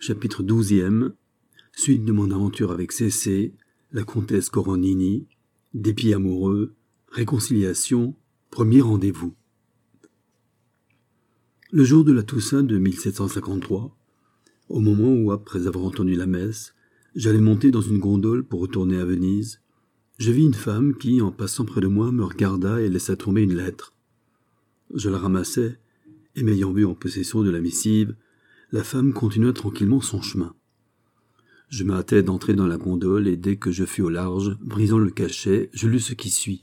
Chapitre 12e. Suite de mon aventure avec Cécé, la comtesse Coronini, dépit amoureux, réconciliation, premier rendez-vous. Le jour de la Toussaint de 1753, au moment où, après avoir entendu la messe, j'allais monter dans une gondole pour retourner à Venise, je vis une femme qui, en passant près de moi, me regarda et laissa tomber une lettre. Je la ramassai, et m'ayant vu en possession de la missive, la femme continua tranquillement son chemin. Je me hâtai d'entrer dans la gondole, et dès que je fus au large, brisant le cachet, je lus ce qui suit.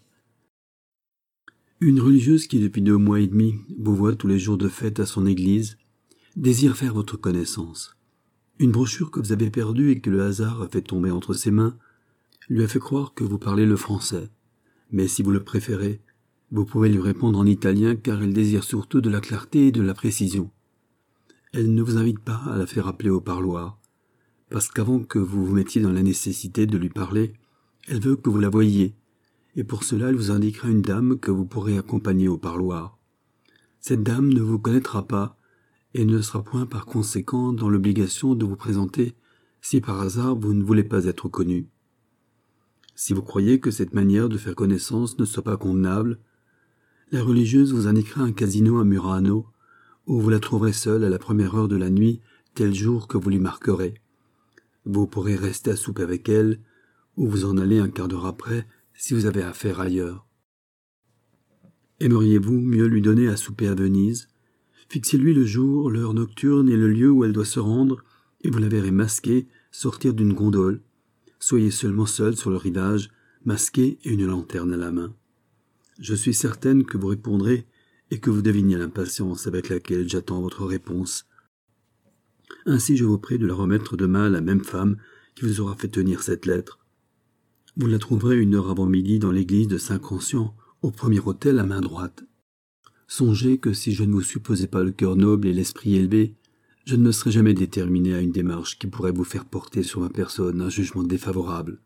Une religieuse qui, depuis 2 mois et demi, vous voit tous les jours de fête à son église, désire faire votre connaissance. Une brochure que vous avez perdue et que le hasard a fait tomber entre ses mains lui a fait croire que vous parlez le français. Mais si vous le préférez, vous pouvez lui répondre en italien, car elle désire surtout de la clarté et de la précision. Elle ne vous invite pas à la faire appeler au parloir, parce qu'avant que vous vous mettiez dans la nécessité de lui parler, elle veut que vous la voyiez, et pour cela elle vous indiquera une dame que vous pourrez accompagner au parloir. Cette dame ne vous connaîtra pas, et ne sera point par conséquent dans l'obligation de vous présenter si par hasard vous ne voulez pas être connu. Si vous croyez que cette manière de faire connaissance ne soit pas convenable, la religieuse vous indiquera un casino à Murano, où vous la trouverez seule à la première heure de la nuit, tel jour que vous lui marquerez. Vous pourrez rester à souper avec elle, ou vous en aller un quart d'heure après, si vous avez affaire ailleurs. Aimeriez-vous mieux lui donner à souper à Venise? Fixez-lui le jour, l'heure nocturne et le lieu où elle doit se rendre, et vous la verrez masquée sortir d'une gondole. Soyez seulement seul sur le rivage, masqué et une lanterne à la main. Je suis certaine que vous répondrez et que vous devinez l'impatience avec laquelle j'attends votre réponse. Ainsi je vous prie de la remettre demain à la même femme qui vous aura fait tenir cette lettre. Vous la trouverez 1 heure avant midi dans l'église de Saint-Conscient, au premier autel à main droite. Songez que si je ne vous supposais pas le cœur noble et l'esprit élevé, je ne me serais jamais déterminé à une démarche qui pourrait vous faire porter sur ma personne un jugement défavorable.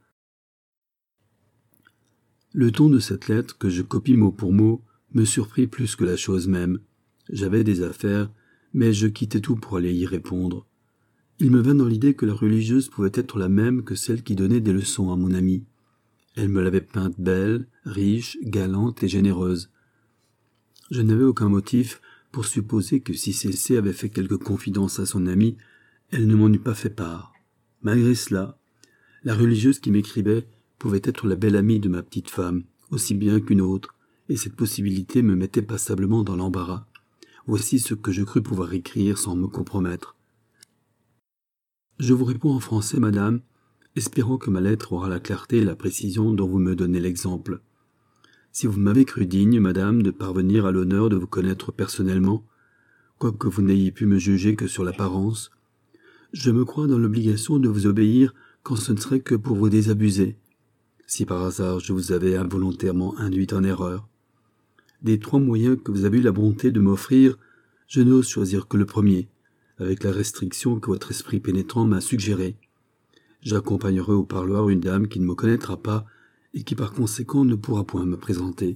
Le ton de cette lettre, que je copie mot pour mot, me surprit plus que la chose même. J'avais des affaires, mais je quittais tout pour aller y répondre. Il me vint dans l'idée que la religieuse pouvait être la même que celle qui donnait des leçons à mon amie. Elle me l'avait peinte belle, riche, galante et généreuse. Je n'avais aucun motif pour supposer que si Cécé avait fait quelque confidence à son amie, elle ne m'en eût pas fait part. Malgré cela, la religieuse qui m'écrivait pouvait être la belle amie de ma petite femme, aussi bien qu'une autre, et cette possibilité me mettait passablement dans l'embarras. Voici ce que je crus pouvoir écrire sans me compromettre. Je vous réponds en français, madame, espérant que ma lettre aura la clarté et la précision dont vous me donnez l'exemple. Si vous m'avez cru digne, madame, de parvenir à l'honneur de vous connaître personnellement, quoique vous n'ayez pu me juger que sur l'apparence, je me crois dans l'obligation de vous obéir quand ce ne serait que pour vous désabusé, si par hasard je vous avais involontairement induit en erreur. Des 3 moyens que vous avez eu la bonté de m'offrir, je n'ose choisir que le premier, avec la restriction que votre esprit pénétrant m'a suggérée. J'accompagnerai au parloir une dame qui ne me connaîtra pas et qui par conséquent ne pourra point me présenter.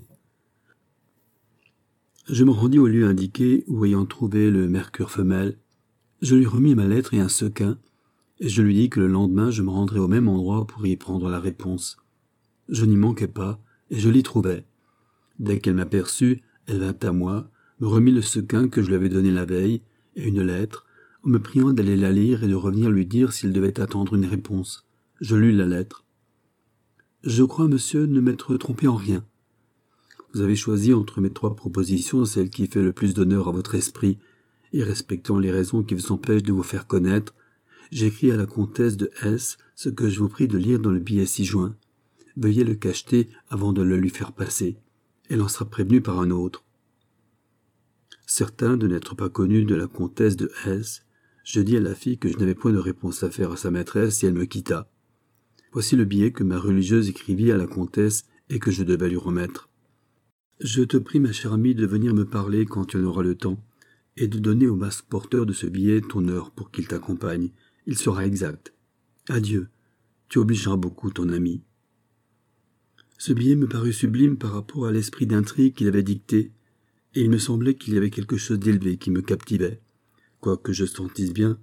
Je me rendis au lieu indiqué où, ayant trouvé le mercure femelle, je lui remis ma lettre et un sequin, et je lui dis que le lendemain je me rendrais au même endroit pour y prendre la réponse. Je n'y manquai pas, et je l'y trouvai. Dès qu'elle m'aperçut, elle vint à moi, me remit le sequin que je lui avais donné la veille, et une lettre, en me priant d'aller la lire et de revenir lui dire s'il devait attendre une réponse. Je lus la lettre. Je crois, monsieur, ne m'être trompé en rien. Vous avez choisi entre mes 3 propositions celle qui fait le plus d'honneur à votre esprit, et respectant les raisons qui vous empêchent de vous faire connaître, j'écris à la comtesse de S ce que je vous prie de lire dans le billet ci-joint. Veuillez le cacheter avant de le lui faire passer. Elle en sera prévenue par un autre. Certain de n'être pas connu de la comtesse de S, je dis à la fille que je n'avais point de réponse à faire à sa maîtresse et elle me quitta. Voici le billet que ma religieuse écrivit à la comtesse et que je devais lui remettre. Je te prie, ma chère amie, de venir me parler quand tu en auras le temps, et de donner au masque porteur de ce billet ton heure pour qu'il t'accompagne. Il sera exact. Adieu. Tu obligeras beaucoup ton ami. Ce billet me parut sublime par rapport à l'esprit d'intrigue qu'il avait dicté, et il me semblait qu'il y avait quelque chose d'élevé qui me captivait, quoique je sentisse bien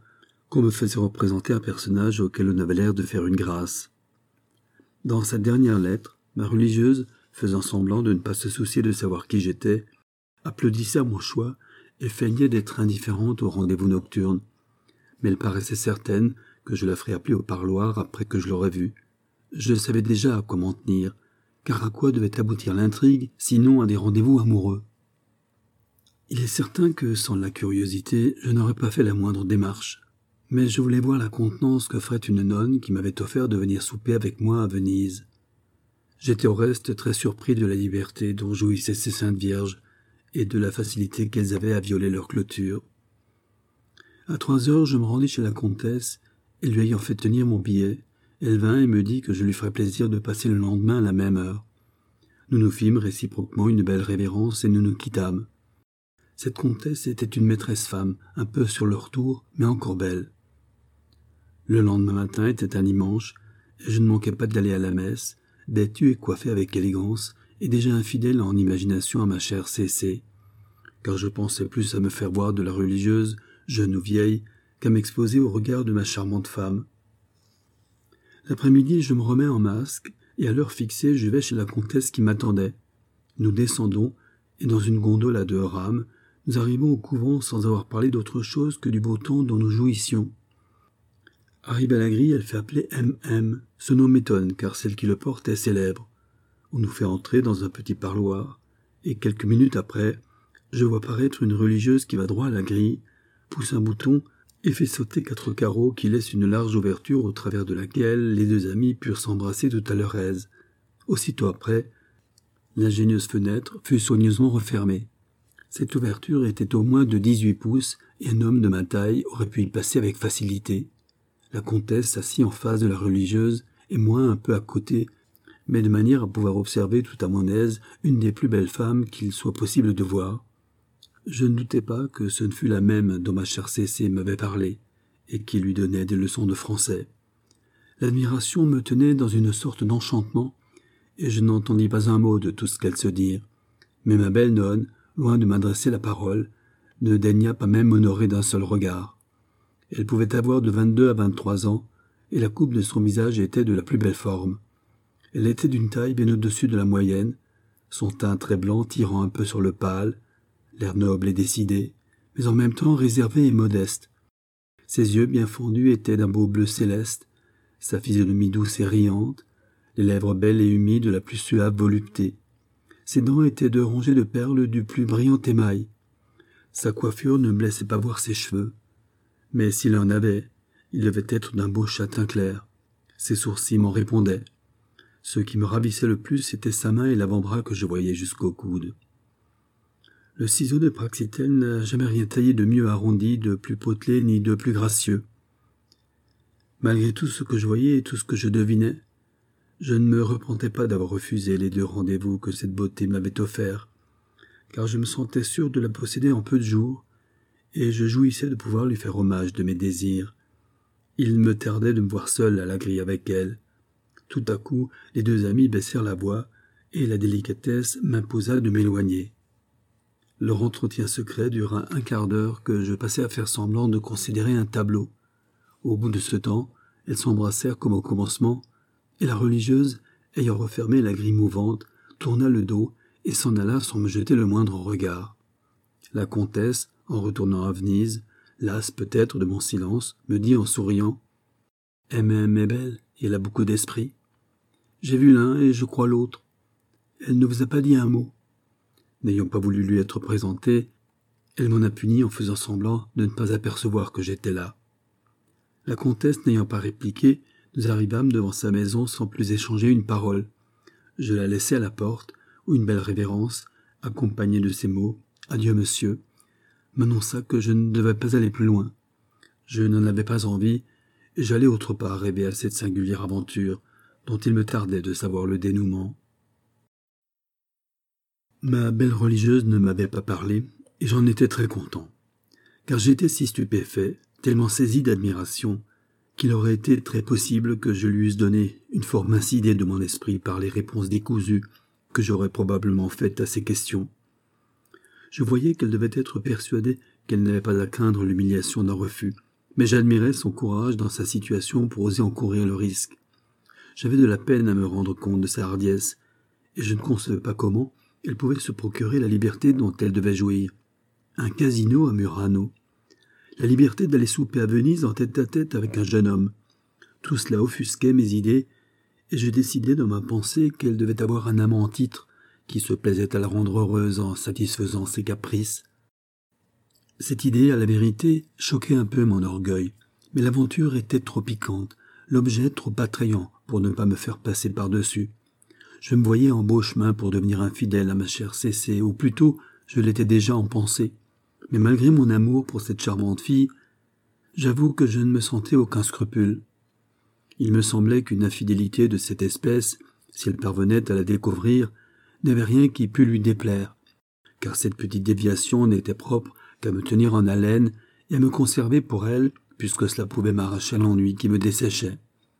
qu'on me faisait représenter un personnage auquel on avait l'air de faire une grâce. Dans sa dernière lettre, ma religieuse, faisant semblant de ne pas se soucier de savoir qui j'étais, applaudissait à mon choix et feignait d'être indifférente au rendez-vous nocturne. Mais elle paraissait certaine que je la ferais appeler au parloir après que je l'aurais vue. Je savais déjà à quoi m'en tenir, car à quoi devait aboutir l'intrigue, sinon à des rendez-vous amoureux. Il est certain que, sans la curiosité, je n'aurais pas fait la moindre démarche. Mais je voulais voir la contenance que ferait une nonne qui m'avait offert de venir souper avec moi à Venise. J'étais au reste très surpris de la liberté dont jouissaient ces saintes vierges et de la facilité qu'elles avaient à violer leur clôture. À 3 heures, je me rendis chez la comtesse, et lui ayant fait tenir mon billet, elle vint et me dit que je lui ferais plaisir de passer le lendemain à la même heure. Nous nous fîmes réciproquement une belle révérence et nous nous quittâmes. Cette comtesse était une maîtresse femme, un peu sur le retour, mais encore belle. Le lendemain matin était un dimanche, et je ne manquais pas d'aller à la messe, vêtue et coiffée avec élégance, et déjà infidèle en imagination à ma chère C.C., car je pensais plus à me faire voir de la religieuse, jeune ou vieille, qu'à m'exposer au regard de ma charmante femme. L'après-midi, je me remets en masque, et à l'heure fixée, je vais chez la comtesse qui m'attendait. Nous descendons, et dans une gondole à 2 rames, nous arrivons au couvent sans avoir parlé d'autre chose que du beau temps dont nous jouissions. Arrivée à la grille, elle fait appeler M.M. Ce nom m'étonne, car celle qui le porte est célèbre. On nous fait entrer dans un petit parloir, et quelques minutes après, je vois paraître une religieuse qui va droit à la grille, pousse un bouton et fait sauter 4 carreaux qui laissent une large ouverture au travers de laquelle les 2 amis purent s'embrasser tout à leur aise. Aussitôt après, l'ingénieuse fenêtre fut soigneusement refermée. Cette ouverture était au moins de 18 pouces et un homme de ma taille aurait pu y passer avec facilité. La comtesse s'assit en face de la religieuse et moi un peu à côté, mais de manière à pouvoir observer tout à mon aise une des plus belles femmes qu'il soit possible de voir. Je ne doutais pas que ce ne fût la même dont ma chère C.C. m'avait parlé, et qui lui donnait des leçons de français. L'admiration me tenait dans une sorte d'enchantement, et je n'entendis pas un mot de tout ce qu'elles se dirent. Mais ma belle nonne, loin de m'adresser la parole, ne daigna pas même m'honorer d'un seul regard. Elle pouvait avoir de 22 à 23 ans, et la coupe de son visage était de la plus belle forme. Elle était d'une taille bien au-dessus de la moyenne, son teint très blanc tirant un peu sur le pâle, l'air noble et décidé, mais en même temps réservé et modeste. Ses yeux bien fondus étaient d'un beau bleu céleste, sa physionomie douce et riante, les lèvres belles et humides de la plus suave volupté. Ses dents étaient 2 rangées de perles du plus brillant émail. Sa coiffure ne me laissait pas voir ses cheveux, mais s'il en avait, il devait être d'un beau châtain clair. Ses sourcils m'en répondaient. Ce qui me ravissait le plus, c'était sa main et l'avant-bras que je voyais jusqu'au coude. Le ciseau de Praxitèle n'a jamais rien taillé de mieux arrondi, de plus potelé, ni de plus gracieux. Malgré tout ce que je voyais et tout ce que je devinais, je ne me repentais pas d'avoir refusé les 2 rendez-vous que cette beauté m'avait offerts, car je me sentais sûr de la posséder en peu de jours, et je jouissais de pouvoir lui faire hommage de mes désirs. Il me tardait de me voir seul à la grille avec elle. Tout à coup, les 2 amis baissèrent la voix, et la délicatesse m'imposa de m'éloigner. Leur entretien secret dura 1/4 d'heure que je passai à faire semblant de considérer un tableau. Au bout de ce temps, elles s'embrassèrent comme au commencement, et la religieuse, ayant refermé la grille mouvante, tourna le dos et s'en alla sans me jeter le moindre regard. La comtesse, en retournant à Venise, lasse peut-être de mon silence, me dit en souriant « M.M. est belle, et elle a beaucoup d'esprit. J'ai vu l'un et je crois l'autre. Elle ne vous a pas dit un mot. » N'ayant pas voulu lui être présentée, elle m'en a puni en faisant semblant de ne pas apercevoir que j'étais là. La comtesse n'ayant pas répliqué, nous arrivâmes devant sa maison sans plus échanger une parole. Je la laissai à la porte, où une belle révérence, accompagnée de ces mots « Adieu, monsieur », m'annonça que je ne devais pas aller plus loin. Je n'en avais pas envie, et j'allais autre part rêver à cette singulière aventure, dont il me tardait de savoir le dénouement. Ma belle religieuse ne m'avait pas parlé, et j'en étais très content, car j'étais si stupéfait, tellement saisi d'admiration, qu'il aurait été très possible que je lui eusse donné une fort mince idée de mon esprit par les réponses décousues que j'aurais probablement faites à ses questions. Je voyais qu'elle devait être persuadée qu'elle n'avait pas à craindre l'humiliation d'un refus, Mais j'admirais son courage dans sa situation pour oser encourir le risque. J'avais de la peine à me rendre compte de sa hardiesse, et je ne concevais pas comment elle pouvait se procurer la liberté dont elle devait jouir. Un casino à Murano. La liberté d'aller souper à Venise en tête-à-tête avec un jeune homme. Tout cela offusquait mes idées, et je décidai dans ma pensée qu'elle devait avoir un amant en titre qui se plaisait à la rendre heureuse en satisfaisant ses caprices. Cette idée, à la vérité, choquait un peu mon orgueil, mais l'aventure était trop piquante, l'objet trop attrayant pour ne pas me faire passer par-dessus. Je me voyais en beau chemin pour devenir infidèle à ma chère Cécé, ou plutôt, je l'étais déjà en pensée. Mais malgré mon amour pour cette charmante fille, j'avoue que je ne me sentais aucun scrupule. Il me semblait qu'une infidélité de cette espèce, si elle parvenait à la découvrir, n'avait rien qui pût lui déplaire, car cette petite déviation n'était propre qu'à me tenir en haleine et à me conserver pour elle, puisque cela pouvait m'arracher à l'ennui qui me desséchait.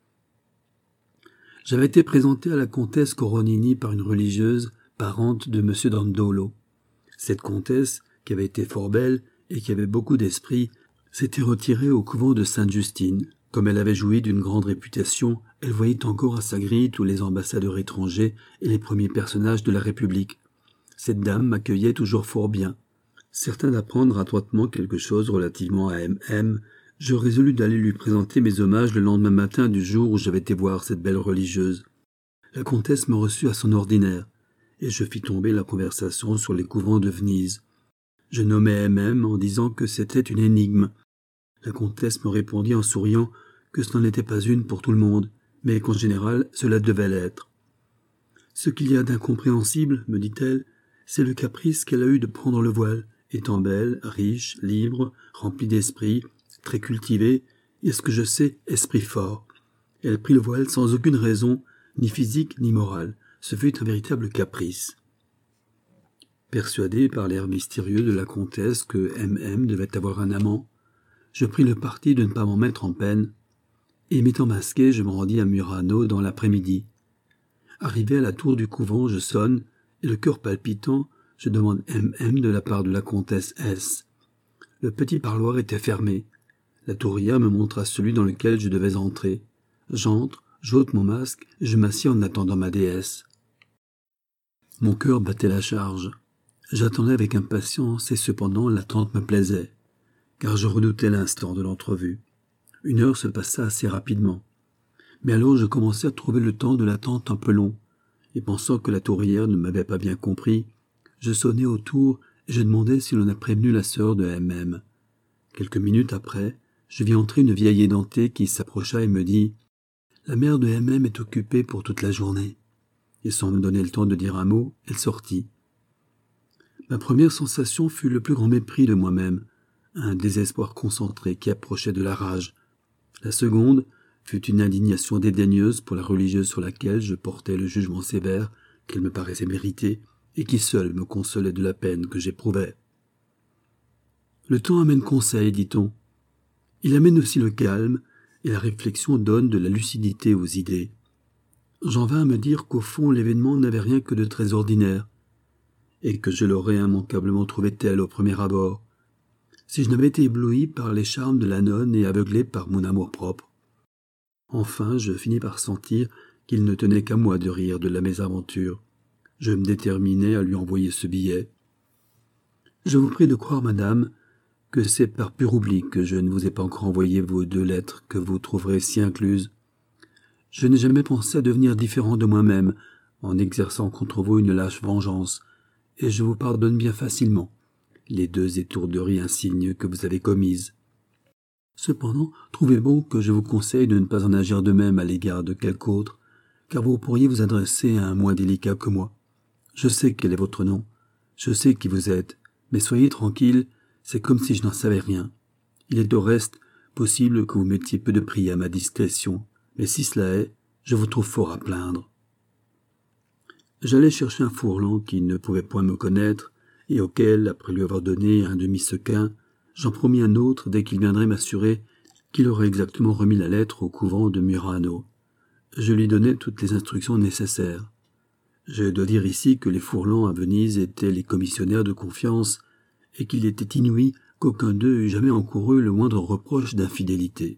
J'avais été présenté à la comtesse Coronini par une religieuse, parente de M. Dandolo. Cette comtesse, qui avait été fort belle et qui avait beaucoup d'esprit, s'était retirée au couvent de Sainte-Justine. Comme elle avait joui d'une grande réputation, elle voyait encore à sa grille tous les ambassadeurs étrangers et les premiers personnages de la République. Cette dame m'accueillait toujours fort bien. Certain d'apprendre adroitement quelque chose relativement à M.M., je résolus d'aller lui présenter mes hommages le lendemain matin du jour où j'avais été voir cette belle religieuse. La comtesse me reçut à son ordinaire, et je fis tomber la conversation sur les couvents de Venise. Je nommai M.M. en disant que c'était une énigme. La comtesse me répondit en souriant que ce n'en était pas une pour tout le monde, mais qu'en général cela devait l'être. Ce qu'il y a d'incompréhensible, me dit-elle, c'est le caprice qu'elle a eu de prendre le voile, étant belle, riche, libre, remplie d'esprit, très cultivée, et ce que je sais, esprit fort. Elle prit le voile sans aucune raison, ni physique ni morale. Ce fut un véritable caprice. Persuadé par l'air mystérieux de la comtesse que M.M. devait avoir un amant, je pris le parti de ne pas m'en mettre en peine, et m'étant masqué, je me rendis à Murano dans l'après-midi. Arrivé à la tour du couvent, je sonne, et le cœur palpitant, je demande M.M. de la part de la comtesse S. Le petit parloir était fermé. La tourière me montra celui dans lequel je devais entrer. J'entre, j'ôte mon masque, et je m'assis en attendant ma déesse. Mon cœur battait la charge. J'attendais avec impatience, et cependant l'attente me plaisait, car je redoutais l'instant de l'entrevue. 1 heure se passa assez rapidement. Mais alors je commençai à trouver le temps de l'attente un peu long, et pensant que la tourière ne m'avait pas bien compris, je sonnai autour et je demandai si l'on a prévenu la sœur de M.M. Quelques minutes après, je vis entrer une vieille édentée qui s'approcha et me dit « La mère de M.M. est occupée pour toute la journée. » Et sans me donner le temps de dire un mot, elle sortit. Ma première sensation fut le plus grand mépris de moi-même, un désespoir concentré qui approchait de la rage. La seconde fut une indignation dédaigneuse pour la religieuse sur laquelle je portais le jugement sévère qu'elle me paraissait mériter et qui seule me consolait de la peine que j'éprouvais. Le temps amène conseil, dit-on. Il amène aussi le calme, et la réflexion donne de la lucidité aux idées. J'en vins à me dire qu'au fond l'événement n'avait rien que de très ordinaire, et que je l'aurais immanquablement trouvé tel au premier abord, si je n'avais été ébloui par les charmes de la nonne et aveuglé par mon amour-propre. Enfin, je finis par sentir qu'il ne tenait qu'à moi de rire de la mésaventure. Je me déterminai à lui envoyer ce billet. Je vous prie de croire, madame, que c'est par pur oubli que je ne vous ai pas encore envoyé vos 2 lettres que vous trouverez si incluses. Je n'ai jamais pensé à devenir différent de moi-même en exerçant contre vous une lâche vengeance, et je vous pardonne bien facilement les 2 étourderies insignes que vous avez commises. Cependant, trouvez bon que je vous conseille de ne pas en agir de même à l'égard de quelque autre, car vous pourriez vous adresser à un moins délicat que moi. Je sais quel est votre nom, je sais qui vous êtes, mais soyez tranquille, c'est comme si je n'en savais rien. Il est au reste possible que vous mettiez peu de prix à ma discrétion, mais si cela est, je vous trouve fort à plaindre. J'allais chercher un fourlan qui ne pouvait point me connaître, et auquel, après lui avoir donné un demi-sequin, j'en promis un autre dès qu'il viendrait m'assurer qu'il aurait exactement remis la lettre au couvent de Murano. Je lui donnai toutes les instructions nécessaires. Je dois dire ici que les fourlans à Venise étaient les commissionnaires de confiance et qu'il était inouï qu'aucun d'eux eût jamais encouru le moindre reproche d'infidélité.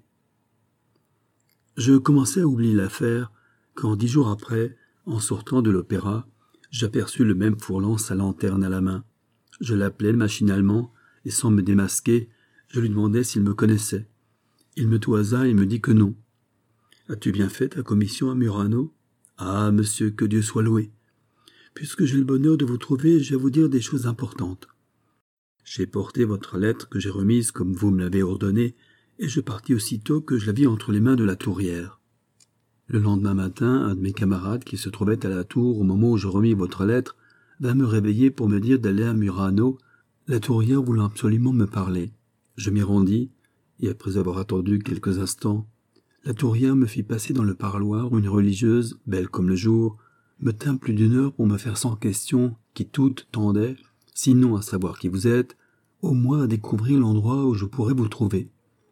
Je commençais à oublier l'affaire quand 10 jours après, en sortant de l'opéra, j'aperçus le même Fourlan, sa lanterne à la main. Je l'appelai machinalement, et sans me démasquer, je lui demandai s'il me connaissait. Il me toisa et me dit que non. « As-tu bien fait ta commission à Murano ?»« Ah, monsieur, que Dieu soit loué. Puisque j'ai le bonheur de vous trouver, je vais vous dire des choses importantes. J'ai porté votre lettre que j'ai remise comme vous me l'avez ordonné, et je partis aussitôt que je la vis entre les mains de la tourière. Le lendemain matin, un de mes camarades qui se trouvait à la tour au moment où je remis votre lettre vint me réveiller pour me dire d'aller à Murano, la tourière voulant absolument me parler. Je m'y rendis, et après avoir attendu quelques instants, la tourière me fit passer dans le parloir où une religieuse, belle comme le jour, me tint plus d'1 heure pour me faire 100 questions qui toutes tendaient, sinon à savoir qui vous êtes, au moins à découvrir l'endroit où je pourrais vous trouver.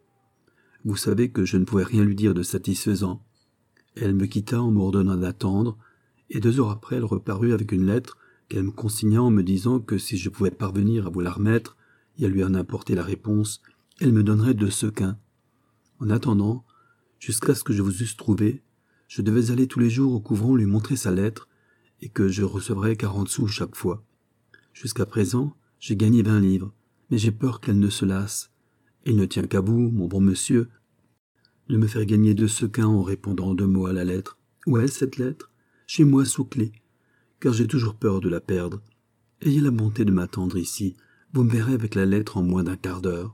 Vous savez que je ne pouvais rien lui dire de satisfaisant. Elle me quitta en m'ordonnant d'attendre, et 2 heures après elle reparut avec une lettre qu'elle me consigna en me disant que si je pouvais parvenir à vous la remettre, et à lui en apporter la réponse, elle me donnerait 2 sequins. En attendant, jusqu'à ce que je vous eusse trouvé, je devais aller tous les jours au couvent lui montrer sa lettre, et que je recevrais 40 sous chaque fois. Jusqu'à présent, j'ai gagné 20 livres, mais j'ai peur qu'elle ne se lasse. Il ne tient qu'à vous, mon bon monsieur, de me faire gagner 2 sequins en répondant 2 mots à la lettre. Où est cette lettre? Chez moi sous clé, car j'ai toujours peur de la perdre. Ayez la bonté de m'attendre ici, vous me verrez avec la lettre en moins d'1/4 d'heure.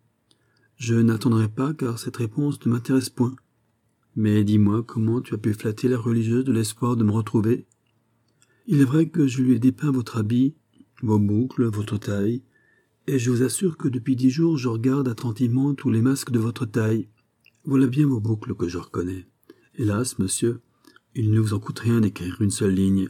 Je n'attendrai pas, car cette réponse ne m'intéresse point. Mais dis-moi comment tu as pu flatter la religieuse de l'espoir de me retrouver. Il est vrai que je lui ai dépeint votre habit, vos boucles, votre taille, et je vous assure que depuis 10 jours je regarde attentivement tous les masques de votre taille. Voilà bien vos boucles que je reconnais. Hélas, monsieur, il ne vous en coûte rien d'écrire une seule ligne.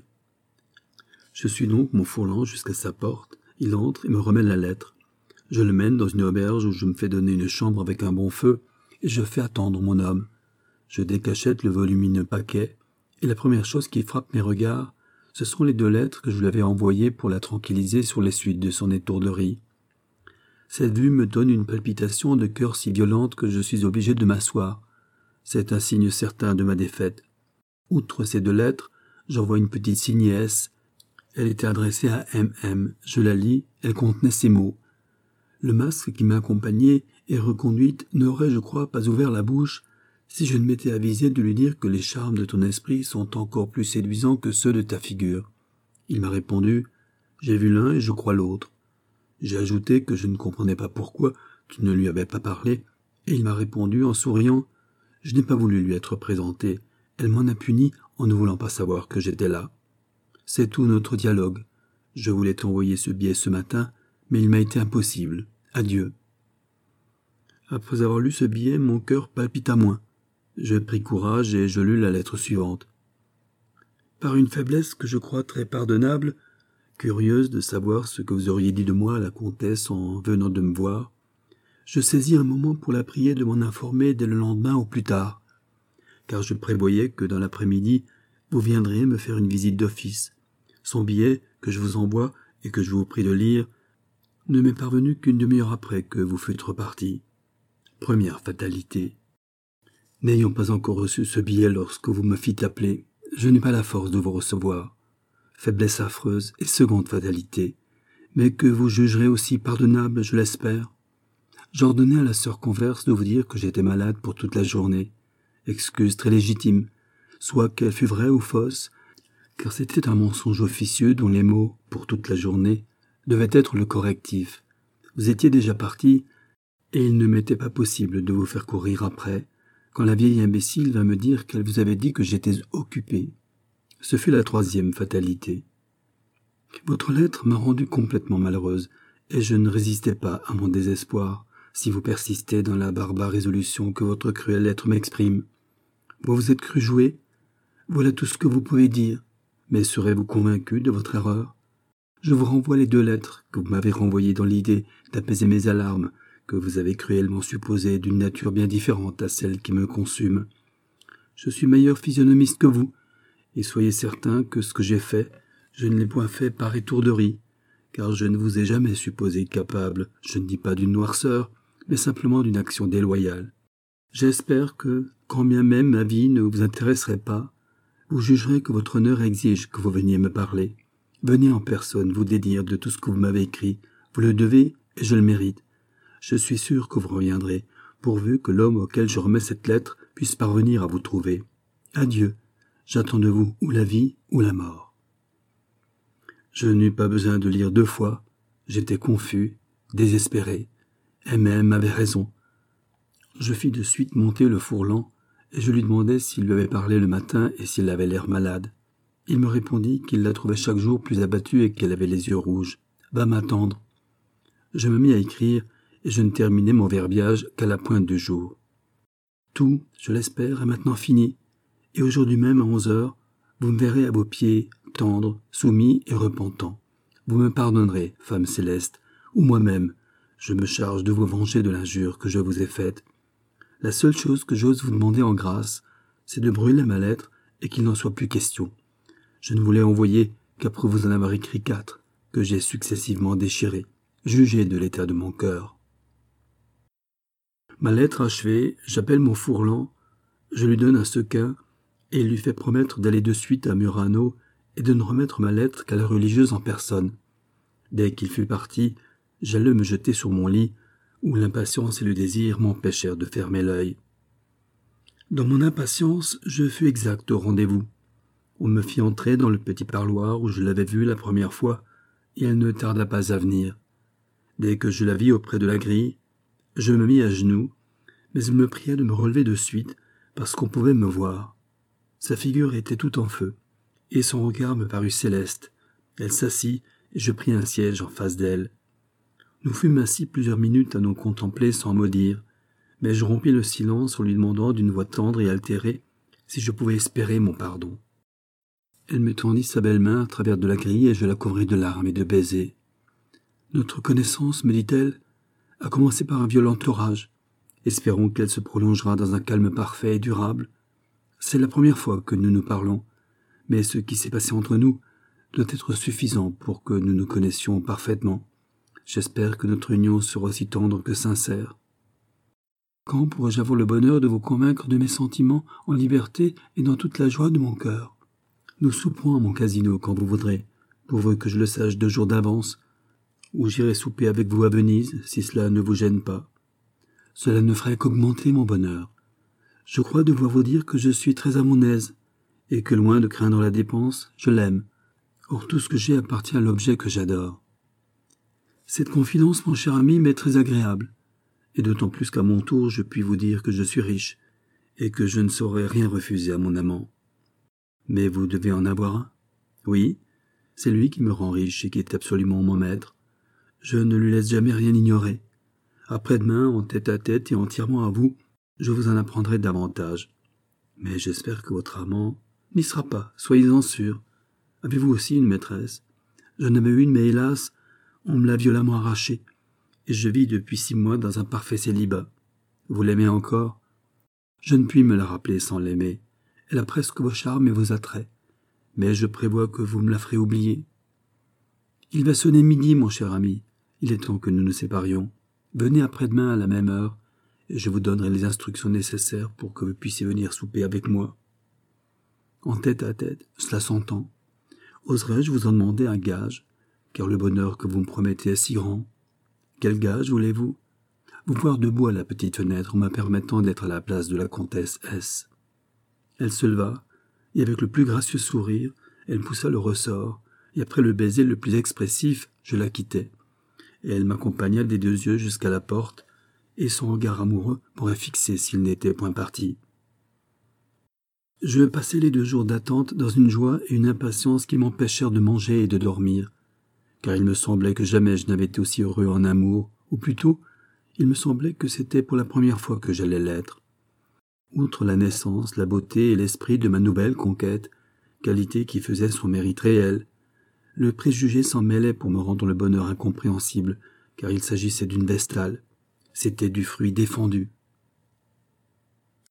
Je suis donc mon Fourlan jusqu'à sa porte, il entre et me remet la lettre. Je le mène dans une auberge où je me fais donner une chambre avec un bon feu, et je fais attendre mon homme. Je décachette le volumineux paquet, et la première chose qui frappe mes regards, ce sont les 2 lettres que je lui avais envoyées pour la tranquilliser sur les suites de son étourderie. Cette vue me donne une palpitation de cœur si violente que je suis obligé de m'asseoir. C'est un signe certain de ma défaite. Outre ces 2 lettres, j'en vois une petite signe S. Elle était adressée à M.M. Je la lis, elle contenait ces mots. Le masque qui m'a accompagné et reconduite n'aurait, je crois, pas ouvert la bouche si je ne m'étais avisé de lui dire que les charmes de ton esprit sont encore plus séduisants que ceux de ta figure. Il m'a répondu « J'ai vu l'un et je crois l'autre ». J'ai ajouté que je ne comprenais pas pourquoi tu ne lui avais pas parlé, et il m'a répondu en souriant « Je n'ai pas voulu lui être présenté, elle m'en a puni en ne voulant pas savoir que j'étais là. » C'est tout notre dialogue. Je voulais t'envoyer ce billet ce matin, mais il m'a été impossible. Adieu. Après avoir lu ce billet, mon cœur palpita moins. Je pris courage et je lus la lettre suivante. Par une faiblesse que je crois très pardonnable, curieuse de savoir ce que vous auriez dit de moi à la comtesse en venant de me voir, je saisis un moment pour la prier de m'en informer dès le lendemain au plus tard, car je prévoyais que dans l'après-midi, vous viendriez me faire une visite d'office. Son billet, que je vous envoie et que je vous prie de lire, ne m'est parvenu qu'une demi-heure après que vous fûtes reparti. Première fatalité. N'ayant pas encore reçu ce billet lorsque vous me fîtes appeler, je n'eus pas la force de vous recevoir. Faiblesse affreuse et seconde fatalité, mais que vous jugerez aussi pardonnable, je l'espère. J'ordonnai à la sœur Converse de vous dire que j'étais malade pour toute la journée. Excuse très légitime, soit qu'elle fût vraie ou fausse, car c'était un mensonge officieux dont les mots « pour toute la journée » devaient être le correctif. Vous étiez déjà parti, et il ne m'était pas possible de vous faire courir après, quand la vieille imbécile vint me dire qu'elle vous avait dit que j'étais occupé. Ce fut la 3e fatalité. Votre lettre m'a rendu complètement malheureuse, et je ne résistais pas à mon désespoir, si vous persistez dans la barbare résolution que votre cruelle lettre m'exprime. Vous vous êtes cru jouer? Voilà tout ce que vous pouvez dire, mais serez-vous convaincu de votre erreur? Je vous renvoie les 2 lettres que vous m'avez renvoyées dans l'idée d'apaiser mes alarmes, que vous avez cruellement supposées d'une nature bien différente à celle qui me consume. Je suis meilleur physionomiste que vous, et soyez certain que ce que j'ai fait, je ne l'ai point fait par étourderie, car je ne vous ai jamais supposé capable, je ne dis pas d'une noirceur, mais simplement d'une action déloyale. J'espère que, quand bien même ma vie ne vous intéresserait pas, vous jugerez que votre honneur exige que vous veniez me parler. Venez en personne vous dédire de tout ce que vous m'avez écrit. Vous le devez et je le mérite. Je suis sûr que vous reviendrez, pourvu que l'homme auquel je remets cette lettre puisse parvenir à vous trouver. Adieu. J'attends de vous ou la vie ou la mort. Je n'eus pas besoin de lire 2 fois. J'étais confus, désespéré. MM avait raison. Je fis de suite monter le fourlan et je lui demandai s'il lui avait parlé le matin et s'il avait l'air malade. Il me répondit qu'il la trouvait chaque jour plus abattue et qu'elle avait les yeux rouges. Va m'attendre. Je me mis à écrire et je ne terminai mon verbiage qu'à la pointe du jour. Tout, je l'espère, est maintenant fini, et aujourd'hui même à 11h, vous me verrez à vos pieds, tendre, soumis et repentant. Vous me pardonnerez, femme céleste, ou moi-même, je me charge de vous venger de l'injure que je vous ai faite. La seule chose que j'ose vous demander en grâce, c'est de brûler ma lettre et qu'il n'en soit plus question. Je ne vous l'ai envoyée qu'après vous en avoir écrit 4, que j'ai successivement déchirées. Jugez de l'état de mon cœur. Ma lettre achevée, j'appelle mon fourlan, je lui donne un sequin et il lui fait promettre d'aller de suite à Murano et de ne remettre ma lettre qu'à la religieuse en personne. Dès qu'il fut parti, j'allais me jeter sur mon lit, où l'impatience et le désir m'empêchèrent de fermer l'œil. Dans mon impatience, je fus exact au rendez-vous. On me fit entrer dans le petit parloir où je l'avais vue la première fois, et elle ne tarda pas à venir. Dès que je la vis auprès de la grille, je me mis à genoux, mais il me pria de me relever de suite, parce qu'on pouvait me voir. Sa figure était tout en feu, et son regard me parut céleste. Elle s'assit, et je pris un siège en face d'elle. Nous fûmes assis plusieurs minutes à nous contempler sans mot dire, mais je rompis le silence en lui demandant d'une voix tendre et altérée si je pouvais espérer mon pardon. Elle me tendit sa belle main à travers de la grille et je la couvris de larmes et de baisers. Notre connaissance, me dit-elle, a commencé par un violent orage. Espérons qu'elle se prolongera dans un calme parfait et durable. C'est la première fois que nous nous parlons, mais ce qui s'est passé entre nous doit être suffisant pour que nous nous connaissions parfaitement. J'espère que notre union sera aussi tendre que sincère. Quand pourrai-je avoir le bonheur de vous convaincre de mes sentiments en liberté et dans toute la joie de mon cœur? Nous souperons à mon casino quand vous voudrez, pourvu que je le sache 2 jours d'avance, ou j'irai souper avec vous à Venise, si cela ne vous gêne pas. Cela ne ferait qu'augmenter mon bonheur. Je crois devoir vous dire que je suis très à mon aise, et que loin de craindre la dépense, je l'aime. Or tout ce que j'ai appartient à l'objet que j'adore. Cette confidence, mon cher ami, m'est très agréable, et d'autant plus qu'à mon tour je puis vous dire que je suis riche, et que je ne saurais rien refuser à mon amant. Mais vous devez en avoir un. Oui, c'est lui qui me rend riche et qui est absolument mon maître. Je ne lui laisse jamais rien ignorer. Après-demain, en tête-à-tête et entièrement à vous, je vous en apprendrai davantage. Mais j'espère que votre amant n'y sera pas, soyez-en sûr. Avez-vous aussi une maîtresse? J'en avais une, mais hélas, on me l'a violemment arrachée, et je vis depuis 6 mois dans un parfait célibat. Vous l'aimez encore? Je ne puis me la rappeler sans l'aimer. Elle a presque vos charmes et vos attraits, mais je prévois que vous me la ferez oublier. Il va sonner midi, mon cher ami. Il est temps que nous nous séparions. Venez après-demain à la même heure, et je vous donnerai les instructions nécessaires pour que vous puissiez venir souper avec moi. En tête-à-tête, cela s'entend. Oserais-je vous en demander un gage, car le bonheur que vous me promettez est si grand? Quel gage voulez-vous? Vous voir debout à la petite fenêtre en me permettant d'être à la place de la comtesse S. Elle se leva, et avec le plus gracieux sourire, elle poussa le ressort, et après le baiser le plus expressif, je la quittai. Et elle m'accompagna des 2 yeux jusqu'à la porte, et son regard amoureux m'aurait fixé s'il n'était point parti. Je passai les 2 jours d'attente dans une joie et une impatience qui m'empêchèrent de manger et de dormir, car il me semblait que jamais je n'avais été aussi heureux en amour, ou plutôt, il me semblait que c'était pour la première fois que j'allais l'être. Outre la naissance, la beauté et l'esprit de ma nouvelle conquête, qualité qui faisait son mérite réel, le préjugé s'en mêlait pour me rendre le bonheur incompréhensible, car il s'agissait d'une vestale. C'était du fruit défendu.